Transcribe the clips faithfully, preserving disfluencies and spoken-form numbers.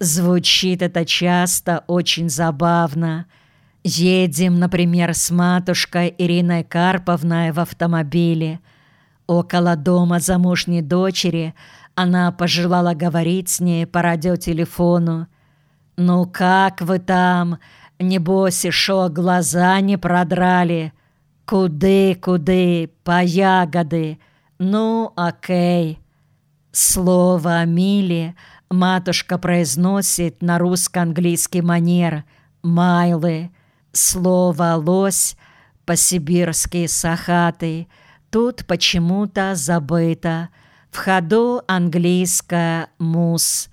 Звучит это часто очень забавно. Едем, например, с матушкой Ириной Карповной в автомобиле. Около дома замужней дочери она пожелала говорить с ней по радиотелефону. «Ну как вы там? Небось, шо глаза не продрали? Куды, куды, по ягоды? Ну, окей». Слово «мили» матушка произносит на русско-английский манер «майлы». Слово «лось» по-сибирски «сахатый» тут почему-то забыто. В ходу английское «мус».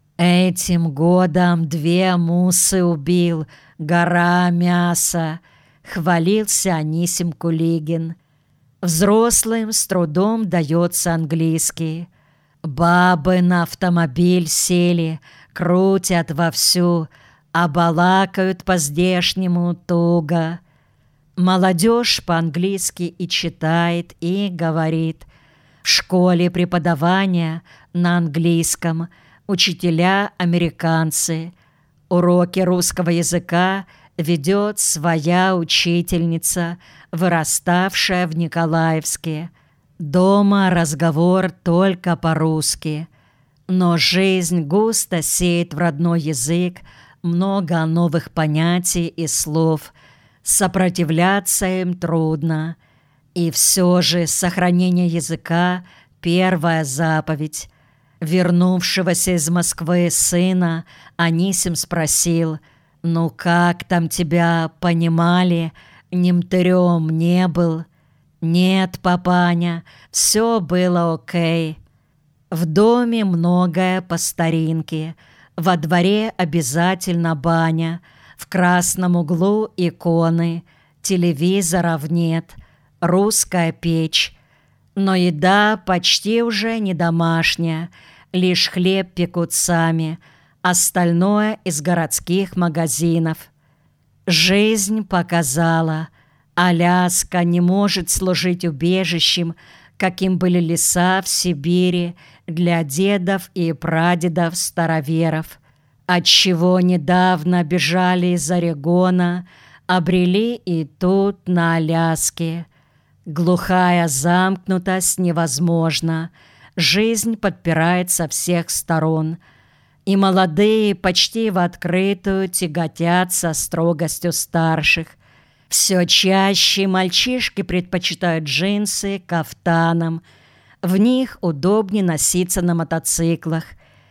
Этим годом две мусы убил, гора мяса, хвалился Анисим Кулигин. Взрослым с трудом дается английский. Бабы на автомобиль сели, крутят вовсю, а балакают по-здешнему туго. Молодежь по-английски и читает, и говорит. В школе преподавания на английском, учителя американцы. Уроки русского языка ведет своя учительница, выраставшая в Николаевске. Дома разговор только по-русски. Но жизнь густо сеет в родной язык много новых понятий и слов. Сопротивляться им трудно. И все же сохранение языка – первая заповедь. Вернувшегося из Москвы сына Анисим спросил: «Ну как там тебя понимали? Немтырем не был?» «Нет, папаня, все было окей». В доме многое по старинке. Во дворе обязательно баня. В красном углу иконы. Телевизоров нет. Русская печь. Но еда почти уже не домашняя. Лишь хлеб пекут сами. Остальное из городских магазинов. Жизнь показала: Аляска не может служить убежищем, каким были леса в Сибири для дедов и прадедов-староверов, отчего недавно бежали из Орегона, обрели и тут на Аляске. Глухая замкнутость невозможна, жизнь подпирает со всех сторон, и молодые почти в открытую тяготятся строгостью старших. Все чаще мальчишки предпочитают джинсы кафтанам. В них удобнее носиться на мотоциклах.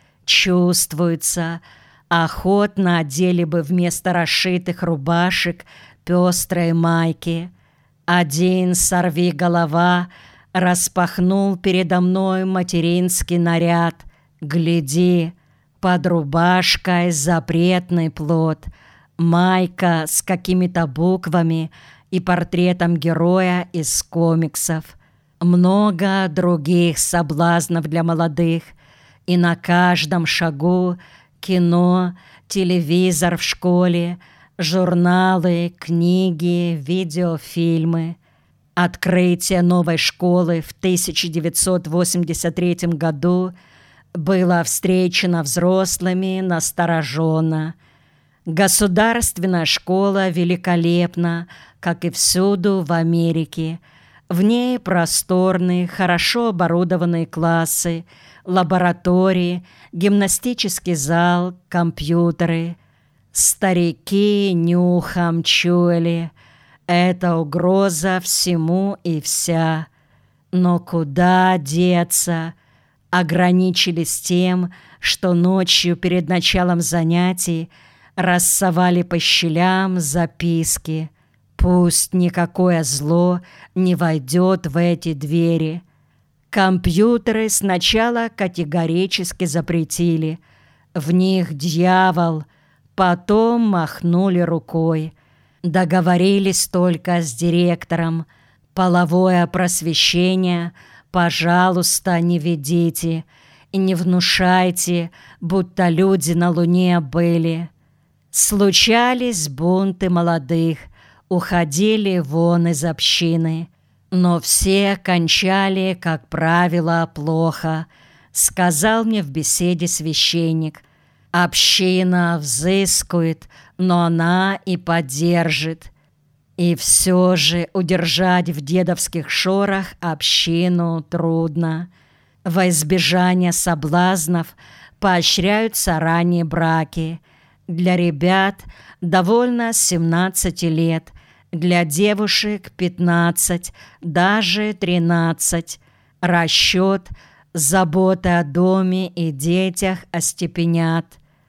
Чувствуется, охотно одели бы вместо расшитых рубашек пестрые майки. Один сорвиголова распахнул передо мной материнский наряд. Гляди, под рубашкой запретный плод. Майка с какими-то буквами и портретом героя из комиксов. Много других соблазнов для молодых. И на каждом шагу кино, телевизор в школе, журналы, книги, видеофильмы. Открытие новой школы в тысяча девятьсот восемьдесят третьем году было встречено взрослыми настороженно. Государственная школа великолепна, как и всюду в Америке. В ней просторные, хорошо оборудованные классы, лаборатории, гимнастический зал, компьютеры. Старики нюхом чуяли: это угроза всему и вся. Но куда деться? Ограничились тем, что ночью перед началом занятий рассовали по щелям записки. Пусть никакое зло не войдет в эти двери. Компьютеры сначала категорически запретили. В них дьявол, потом махнули рукой. Договорились только с директором. Половое просвещение, пожалуйста, не ведите и не внушайте, будто люди на Луне были. Случались бунты молодых, уходили вон из общины, но все кончали, как правило, плохо, сказал мне в беседе священник. Община взыскует, но она и поддержит. И все же удержать в дедовских шорах общину трудно. Во избежание соблазнов поощряются ранние браки. Для ребят довольно семнадцати лет, для девушек пятнадцать, даже тринадцать. Расчет, забота о доме и детях остепенят.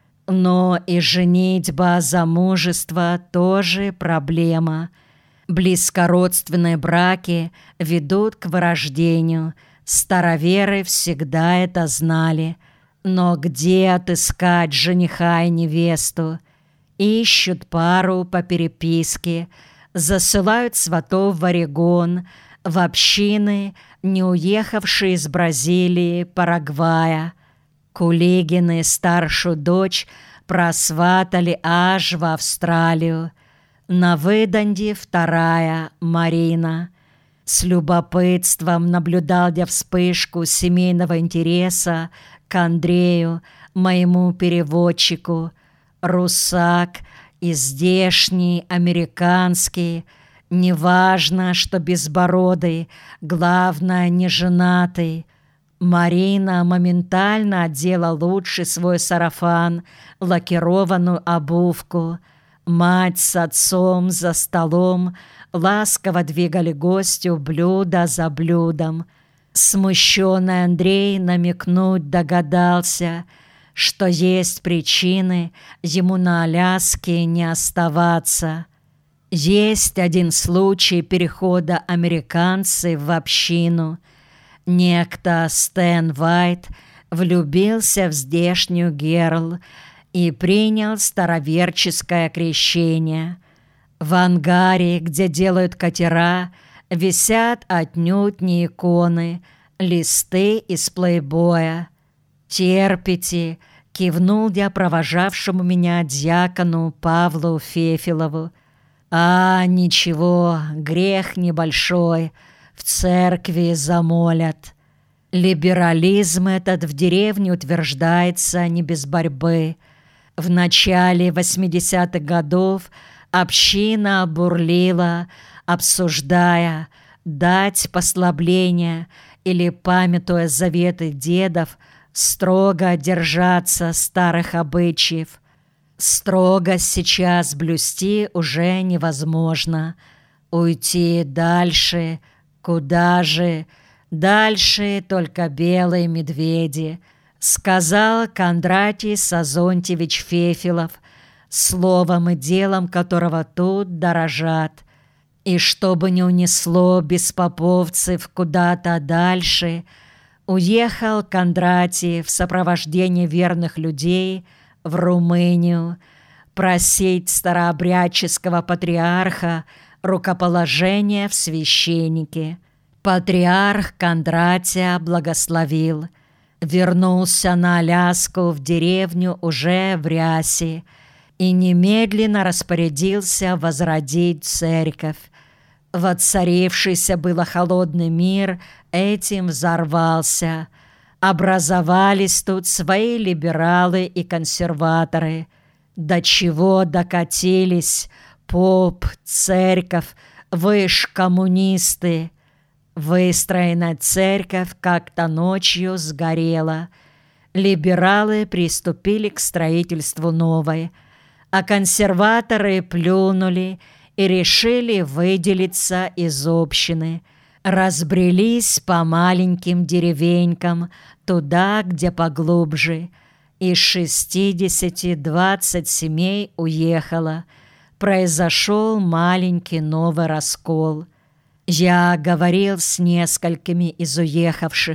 Но и женитьба, замужество тоже проблема. Близкородственные браки ведут к вырождению. Староверы всегда это знали. Но где отыскать жениха и невесту? Ищут пару по переписке, засылают сватов в Орегон, в общины, не уехавшие из Бразилии, Парагвая. Кулигины старшую дочь просватали аж в Австралию. На выданье вторая, Марина. С любопытством наблюдал я вспышку семейного интереса к Андрею, моему переводчику. Русак и здешний, американский. Неважно, что безбородый, главное, не женатый. Марина моментально одела лучший свой сарафан, лакированную обувку. Мать с отцом за столом ласково двигали гостю блюдо за блюдом. Смущенный Андрей намекнуть догадался, что есть причины ему на Аляске не оставаться. Есть один случай перехода американцев в общину. Некто Стэн Уайт влюбился в здешнюю Герл и принял староверческое крещение. В ангаре, где делают катера, висят отнюдь не иконы, листы из плейбоя. «Терпите», — кивнул я провожавшему меня дьякону Павлу Фефилову. «А, ничего, грех небольшой, в церкви замолят». Либерализм этот в деревне утверждается не без борьбы. В начале восьмидесятых годов община бурлила, обсуждая, дать послабление или, памятуя заветы дедов, строго держаться старых обычаев. Строго сейчас блюсти уже невозможно. Уйти дальше, куда же? Дальше только белые медведи, сказал Кондратий Сазонтьевич Фефилов, словом и делом которого тут дорожат. И чтобы не унесло беспоповцев куда-то дальше, уехал Кондратий в сопровождении верных людей в Румынию просить старообрядческого патриарха рукоположения в священнике. Патриарх Кондратия благословил. Вернулся на Аляску в деревню уже в рясе и немедленно распорядился возродить церковь. Воцарившийся было холодный мир этим взорвался. Образовались тут свои либералы и консерваторы. До чего докатились поп, церковь, вы ж коммунисты. Выстроенная церковь как-то ночью сгорела. Либералы приступили к строительству новой, а консерваторы плюнули и решили выделиться из общины. Разбрелись по маленьким деревенькам, туда, где поглубже. Из шестидесяти двадцать семей уехало. Произошел маленький новый раскол. Я говорил с несколькими из уехавших,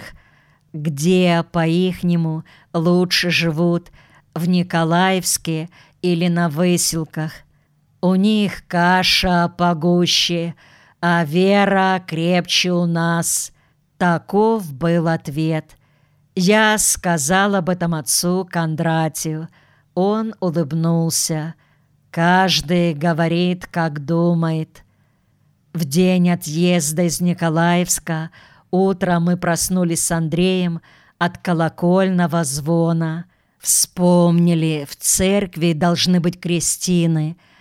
где, по-ихнему, лучше живут, в Николаевске или на выселках. У них каша погуще, а вера крепче у нас. Таков был ответ. Я сказал об этом отцу Кондратию. Он улыбнулся. Каждый говорит, как думает. В день отъезда из Николаевска утром мы проснулись с Андреем от колокольного звона. Вспомнили, в церкви должны быть крестины,